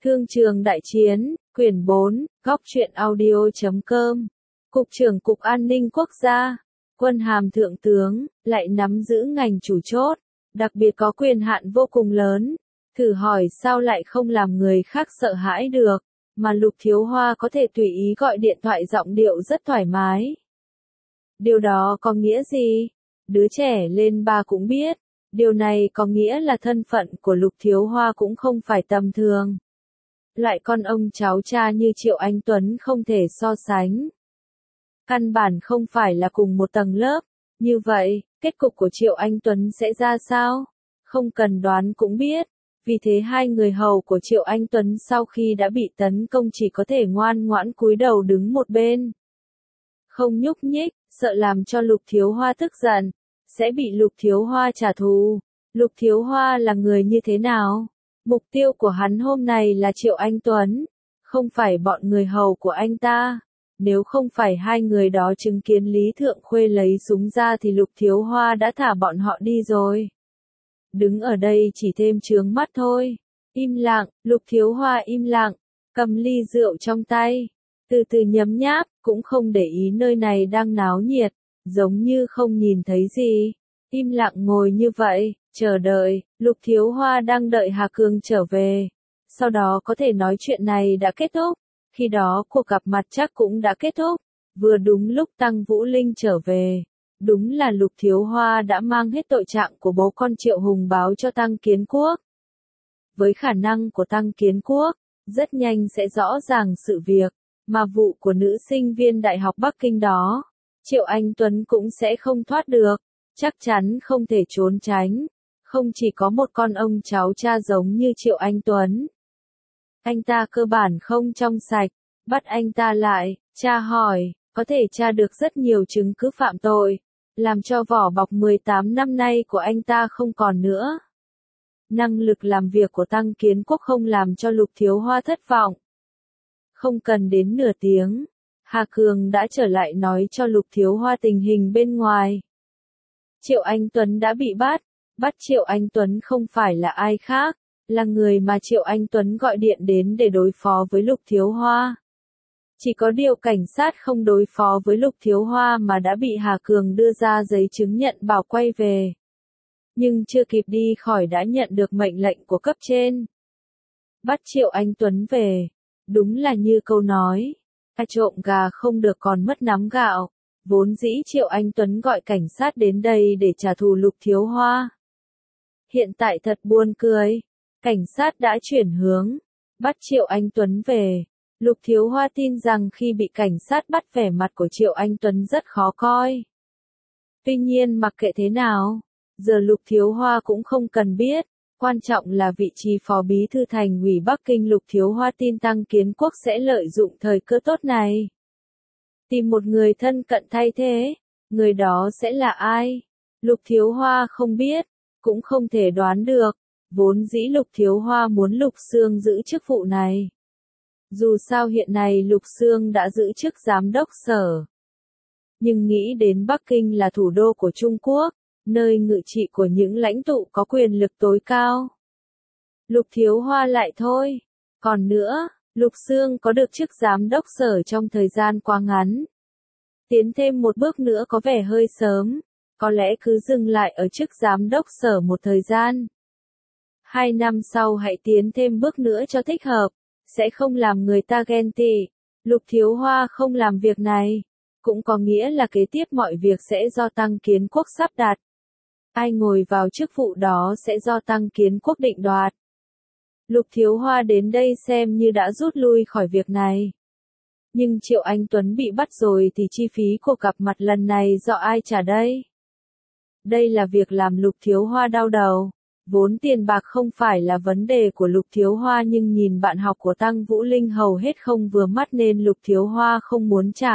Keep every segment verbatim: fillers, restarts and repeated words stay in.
Thương trường đại chiến, quyển bốn, góc truyện audio.com. Cục trưởng Cục An ninh Quốc gia, quân hàm thượng tướng, lại nắm giữ ngành chủ chốt, đặc biệt có quyền hạn vô cùng lớn. Thử hỏi sao lại không làm người khác sợ hãi được, mà Lục Thiếu Hoa có thể tùy ý gọi điện thoại giọng điệu rất thoải mái. Điều đó có nghĩa gì? Đứa trẻ lên ba cũng biết. Điều này có nghĩa là thân phận của Lục Thiếu Hoa cũng không phải tầm thường. Loại con ông cháu cha như Triệu Anh Tuấn không thể so sánh. Căn bản không phải là cùng một tầng lớp. Như vậy, kết cục của Triệu Anh Tuấn sẽ ra sao? Không cần đoán cũng biết. Vì thế hai người hầu của Triệu Anh Tuấn sau khi đã bị tấn công chỉ có thể ngoan ngoãn cúi đầu đứng một bên. Không nhúc nhích, sợ làm cho Lục Thiếu Hoa tức giận, sẽ bị Lục Thiếu Hoa trả thù. Lục Thiếu Hoa là người như thế nào? Mục tiêu của hắn hôm nay là Triệu Anh Tuấn, không phải bọn người hầu của anh ta. Nếu không phải hai người đó chứng kiến Lý Thượng Khuê lấy súng ra thì Lục Thiếu Hoa đã thả bọn họ đi rồi. Đứng ở đây chỉ thêm chướng mắt thôi. Im lặng, Lục Thiếu Hoa im lặng, cầm ly rượu trong tay, từ từ nhấm nháp, cũng không để ý nơi này đang náo nhiệt, giống như không nhìn thấy gì. Im lặng ngồi như vậy, chờ đợi, Lục Thiếu Hoa đang đợi Hà Cương trở về. Sau đó có thể nói chuyện này đã kết thúc, khi đó cuộc gặp mặt chắc cũng đã kết thúc. Vừa đúng lúc Tăng Vũ Linh trở về. Đúng là Lục Thiếu Hoa đã mang hết tội trạng của bố con Triệu Hùng báo cho Tăng Kiến Quốc. Với khả năng của Tăng Kiến Quốc, rất nhanh sẽ rõ ràng sự việc, mà vụ của nữ sinh viên Đại học Bắc Kinh đó, Triệu Anh Tuấn cũng sẽ không thoát được, chắc chắn không thể trốn tránh. Không chỉ có một con ông cháu cha giống như Triệu Anh Tuấn. Anh ta cơ bản không trong sạch, bắt anh ta lại, tra hỏi, có thể tra được rất nhiều chứng cứ phạm tội, làm cho vỏ bọc mười tám năm nay của anh ta không còn nữa. Năng lực làm việc của Tăng Kiến Quốc không làm cho Lục Thiếu Hoa thất vọng. Không cần đến nửa tiếng, Hà Cường đã trở lại nói cho Lục Thiếu Hoa tình hình bên ngoài. Triệu Anh Tuấn đã bị bắt, bắt Triệu Anh Tuấn không phải là ai khác, là người mà Triệu Anh Tuấn gọi điện đến để đối phó với Lục Thiếu Hoa. Chỉ có điều cảnh sát không đối phó với Lục Thiếu Hoa mà đã bị Hà Cường đưa ra giấy chứng nhận bảo quay về. Nhưng chưa kịp đi khỏi đã nhận được mệnh lệnh của cấp trên. Bắt Triệu Anh Tuấn về. Đúng là như câu nói, ai trộm gà không được còn mất nắm gạo. Vốn dĩ Triệu Anh Tuấn gọi cảnh sát đến đây để trả thù Lục Thiếu Hoa. Hiện tại thật buồn cười. Cảnh sát đã chuyển hướng, bắt Triệu Anh Tuấn về. Lục Thiếu Hoa tin rằng khi bị cảnh sát bắt vẻ mặt của Triệu Anh Tuấn rất khó coi. Tuy nhiên mặc kệ thế nào, giờ Lục Thiếu Hoa cũng không cần biết. Quan trọng là vị trí phó bí thư thành ủy Bắc Kinh. Lục Thiếu Hoa tin Tăng Kiến Quốc sẽ lợi dụng thời cơ tốt này. Tìm một người thân cận thay thế. Người đó sẽ là ai? Lục Thiếu Hoa không biết, cũng không thể đoán được. Vốn dĩ Lục Thiếu Hoa muốn Lục Xương giữ chức vụ này. Dù sao hiện nay Lục Xương đã giữ chức giám đốc sở. Nhưng nghĩ đến Bắc Kinh là thủ đô của Trung Quốc, nơi ngự trị của những lãnh tụ có quyền lực tối cao. Lục Thiếu Hoa lại thôi. Còn nữa, Lục Xương có được chức giám đốc sở trong thời gian quá ngắn. Tiến thêm một bước nữa có vẻ hơi sớm, có lẽ cứ dừng lại ở chức giám đốc sở một thời gian. Hai năm sau hãy tiến thêm bước nữa cho thích hợp, sẽ không làm người ta ghen tị. Lục Thiếu Hoa không làm việc này, cũng có nghĩa là kế tiếp mọi việc sẽ do Tăng Kiến Quốc sắp đặt. Ai ngồi vào chức vụ đó sẽ do Tăng Kiến Quốc định đoạt. Lục Thiếu Hoa đến đây xem như đã rút lui khỏi việc này. Nhưng Triệu Anh Tuấn bị bắt rồi thì chi phí của gặp mặt lần này do ai trả đây? Đây là việc làm Lục Thiếu Hoa đau đầu. Vốn tiền bạc không phải là vấn đề của Lục Thiếu Hoa nhưng nhìn bạn học của Tăng Vũ Linh hầu hết không vừa mắt nên Lục Thiếu Hoa không muốn trả.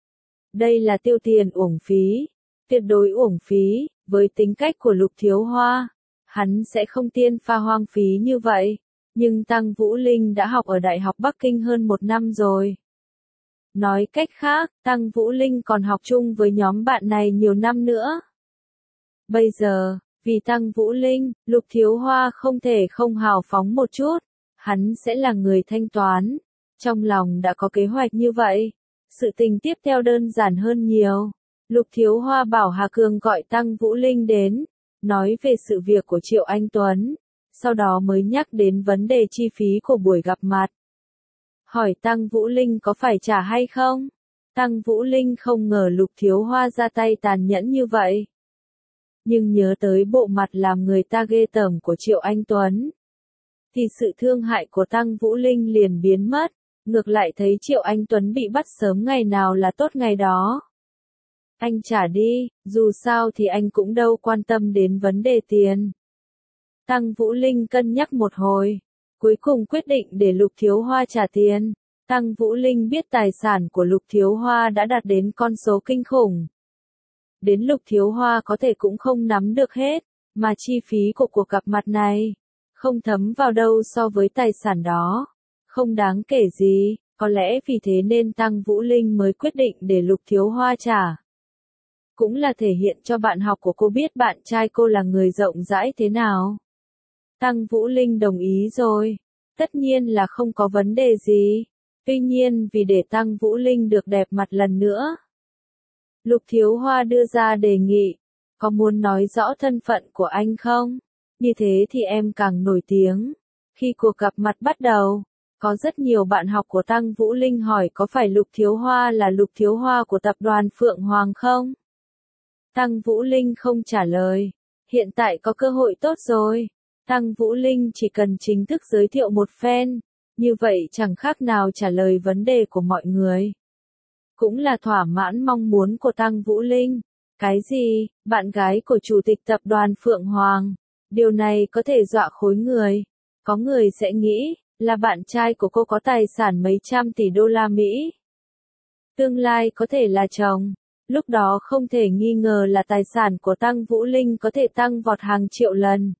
Đây là tiêu tiền uổng phí, tuyệt đối uổng phí, với tính cách của Lục Thiếu Hoa, hắn sẽ không tiên pha hoang phí như vậy, nhưng Tăng Vũ Linh đã học ở Đại học Bắc Kinh hơn một năm rồi. Nói cách khác, Tăng Vũ Linh còn học chung với nhóm bạn này nhiều năm nữa. Bây giờ, vì Tăng Vũ Linh, Lục Thiếu Hoa không thể không hào phóng một chút. hắn sẽ là người thanh toán. Trong lòng đã có kế hoạch như vậy. Sự tình tiếp theo đơn giản hơn nhiều. Lục Thiếu Hoa bảo Hà Cường gọi Tăng Vũ Linh đến, nói về sự việc của Triệu Anh Tuấn, sau đó mới nhắc đến vấn đề chi phí của buổi gặp mặt. Hỏi Tăng Vũ Linh có phải trả hay không? Tăng Vũ Linh không ngờ Lục Thiếu Hoa ra tay tàn nhẫn như vậy. Nhưng nhớ tới bộ mặt làm người ta ghê tởm của Triệu Anh Tuấn, thì sự thương hại của Tăng Vũ Linh liền biến mất, ngược lại thấy Triệu Anh Tuấn bị bắt sớm ngày nào là tốt ngày đó. Anh trả đi, dù sao thì anh cũng đâu quan tâm đến vấn đề tiền. Tăng Vũ Linh cân nhắc một hồi, cuối cùng quyết định để Lục Thiếu Hoa trả tiền. Tăng Vũ Linh biết tài sản của Lục Thiếu Hoa đã đạt đến con số kinh khủng. Đến Lục Thiếu Hoa có thể cũng không nắm được hết, mà chi phí của cuộc gặp mặt này không thấm vào đâu so với tài sản đó. Không đáng kể gì, có lẽ vì thế nên Tăng Vũ Linh mới quyết định để Lục Thiếu Hoa trả. Cũng là thể hiện cho bạn học của cô biết bạn trai cô là người rộng rãi thế nào. Tăng Vũ Linh đồng ý rồi. Tất nhiên là không có vấn đề gì. Tuy nhiên vì để Tăng Vũ Linh được đẹp mặt lần nữa, Lục Thiếu Hoa đưa ra đề nghị. Có muốn nói rõ thân phận của anh không? Như thế thì em càng nổi tiếng. Khi cuộc gặp mặt bắt đầu, có rất nhiều bạn học của Tăng Vũ Linh hỏi có phải Lục Thiếu Hoa là Lục Thiếu Hoa của tập đoàn Phượng Hoàng không? Tăng Vũ Linh không trả lời. Hiện tại có cơ hội tốt rồi. Tăng Vũ Linh chỉ cần chính thức giới thiệu một phen, như vậy chẳng khác nào trả lời vấn đề của mọi người. Cũng là thỏa mãn mong muốn của Tăng Vũ Linh. Cái gì, bạn gái của chủ tịch tập đoàn Phượng Hoàng? Điều này có thể dọa khối người. Có người sẽ nghĩ là bạn trai của cô có tài sản mấy trăm tỷ đô la Mỹ. Tương lai có thể là chồng. Lúc đó không thể nghi ngờ là tài sản của Tăng Vũ Linh có thể tăng vọt hàng triệu lần.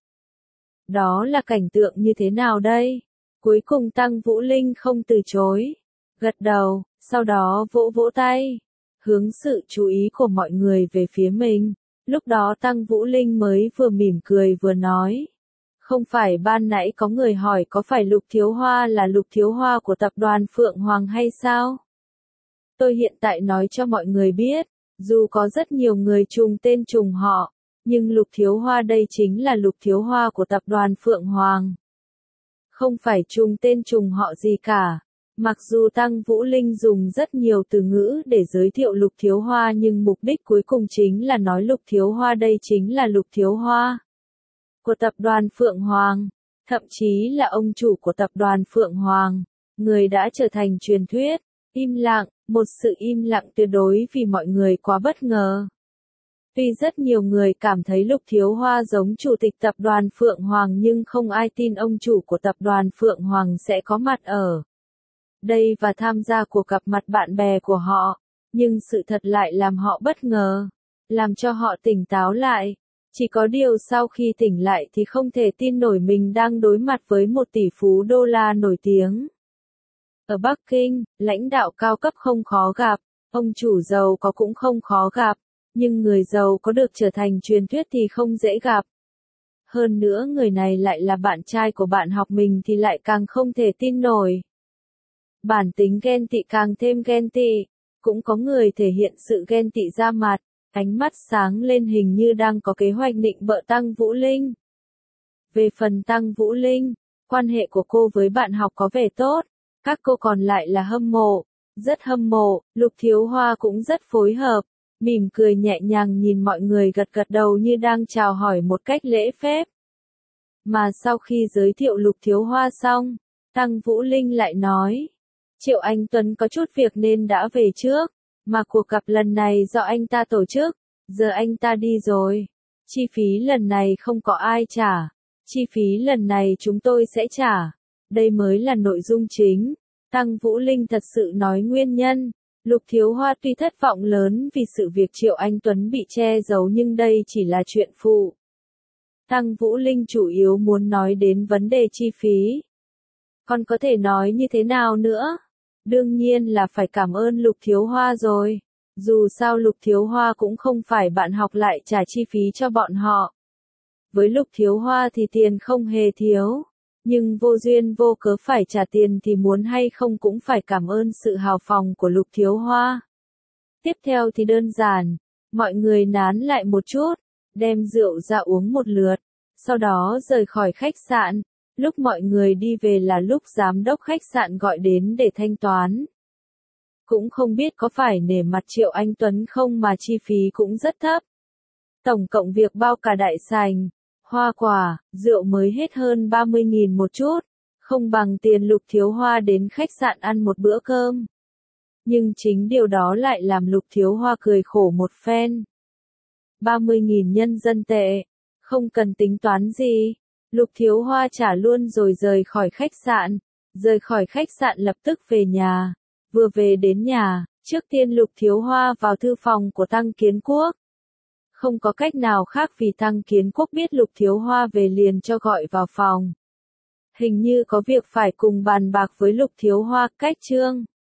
Đó là cảnh tượng như thế nào đây? Cuối cùng Tăng Vũ Linh không từ chối. Gật đầu, sau đó vỗ vỗ tay. Hướng sự chú ý của mọi người về phía mình. Lúc đó Tăng Vũ Linh mới vừa mỉm cười vừa nói. Không phải ban nãy có người hỏi có phải Lục Thiếu Hoa là Lục Thiếu Hoa của tập đoàn Phượng Hoàng hay sao? Tôi hiện tại nói cho mọi người biết, dù có rất nhiều người trùng tên trùng họ, nhưng Lục Thiếu Hoa đây chính là Lục Thiếu Hoa của tập đoàn Phượng Hoàng. Không phải trùng tên trùng họ gì cả. Mặc dù Tăng Vũ Linh dùng rất nhiều từ ngữ để giới thiệu Lục Thiếu Hoa nhưng mục đích cuối cùng chính là nói Lục Thiếu Hoa đây chính là Lục Thiếu Hoa của tập đoàn Phượng Hoàng, thậm chí là ông chủ của tập đoàn Phượng Hoàng, người đã trở thành truyền thuyết. Im lặng, một sự im lặng tuyệt đối vì mọi người quá bất ngờ. Tuy rất nhiều người cảm thấy Lục Thiếu Hoa giống chủ tịch tập đoàn Phượng Hoàng nhưng không ai tin ông chủ của tập đoàn Phượng Hoàng sẽ có mặt ở đây và tham gia cuộc gặp mặt bạn bè của họ. Nhưng sự thật lại làm họ bất ngờ, làm cho họ tỉnh táo lại. Chỉ có điều sau khi tỉnh lại thì không thể tin nổi mình đang đối mặt với một tỷ phú đô la nổi tiếng. Ở Bắc Kinh, lãnh đạo cao cấp không khó gặp, ông chủ giàu có cũng không khó gặp, nhưng người giàu có được trở thành truyền thuyết thì không dễ gặp. Hơn nữa người này lại là bạn trai của bạn học mình thì lại càng không thể tin nổi. Bản tính ghen tị càng thêm ghen tị, cũng có người thể hiện sự ghen tị ra mặt, ánh mắt sáng lên hình như đang có kế hoạch nịnh bợ Tăng Vũ Linh. Về phần Tăng Vũ Linh, quan hệ của cô với bạn học có vẻ tốt, các cô còn lại là hâm mộ, rất hâm mộ. Lục Thiếu Hoa cũng rất phối hợp, mỉm cười nhẹ nhàng nhìn mọi người gật gật đầu như đang chào hỏi một cách lễ phép. Mà sau khi giới thiệu Lục Thiếu Hoa xong, Tăng Vũ Linh lại nói, Triệu Anh Tuấn có chút việc nên đã về trước, mà cuộc gặp lần này do anh ta tổ chức, giờ anh ta đi rồi. Chi phí lần này không có ai trả, chi phí lần này chúng tôi sẽ trả. Đây mới là nội dung chính. Tăng Vũ Linh thật sự nói nguyên nhân. Lục Thiếu Hoa tuy thất vọng lớn vì sự việc Triệu Anh Tuấn bị che giấu nhưng đây chỉ là chuyện phụ. Tăng Vũ Linh chủ yếu muốn nói đến vấn đề chi phí. Còn có thể nói như thế nào nữa? Đương nhiên là phải cảm ơn Lục Thiếu Hoa rồi. Dù sao Lục Thiếu Hoa cũng không phải bạn học lại trả chi phí cho bọn họ. Với Lục Thiếu Hoa thì tiền không hề thiếu. Nhưng vô duyên vô cớ phải trả tiền thì muốn hay không cũng phải cảm ơn sự hào phóng của Lục Thiếu Hoa. Tiếp theo thì đơn giản, mọi người nán lại một chút, đem rượu ra uống một lượt, sau đó rời khỏi khách sạn. Lúc mọi người đi về là lúc giám đốc khách sạn gọi đến để thanh toán. Cũng không biết có phải nể mặt Triệu Anh Tuấn không mà chi phí cũng rất thấp. Tổng cộng việc bao cả đại sảnh, hoa quả, rượu mới hết hơn ba mươi nghìn một chút, không bằng tiền Lục Thiếu Hoa đến khách sạn ăn một bữa cơm. Nhưng chính điều đó lại làm Lục Thiếu Hoa cười khổ một phen. ba mươi nghìn nhân dân tệ, không cần tính toán gì. Lục Thiếu Hoa trả luôn rồi rời khỏi khách sạn. Rời khỏi khách sạn lập tức về nhà. Vừa về đến nhà, trước tiên Lục Thiếu Hoa vào thư phòng của Tăng Kiến Quốc. Không có cách nào khác vì Tăng Kiến Quốc biết Lục Thiếu Hoa về liền cho gọi vào phòng. Hình như có việc phải cùng bàn bạc với Lục Thiếu Hoa. Cách chương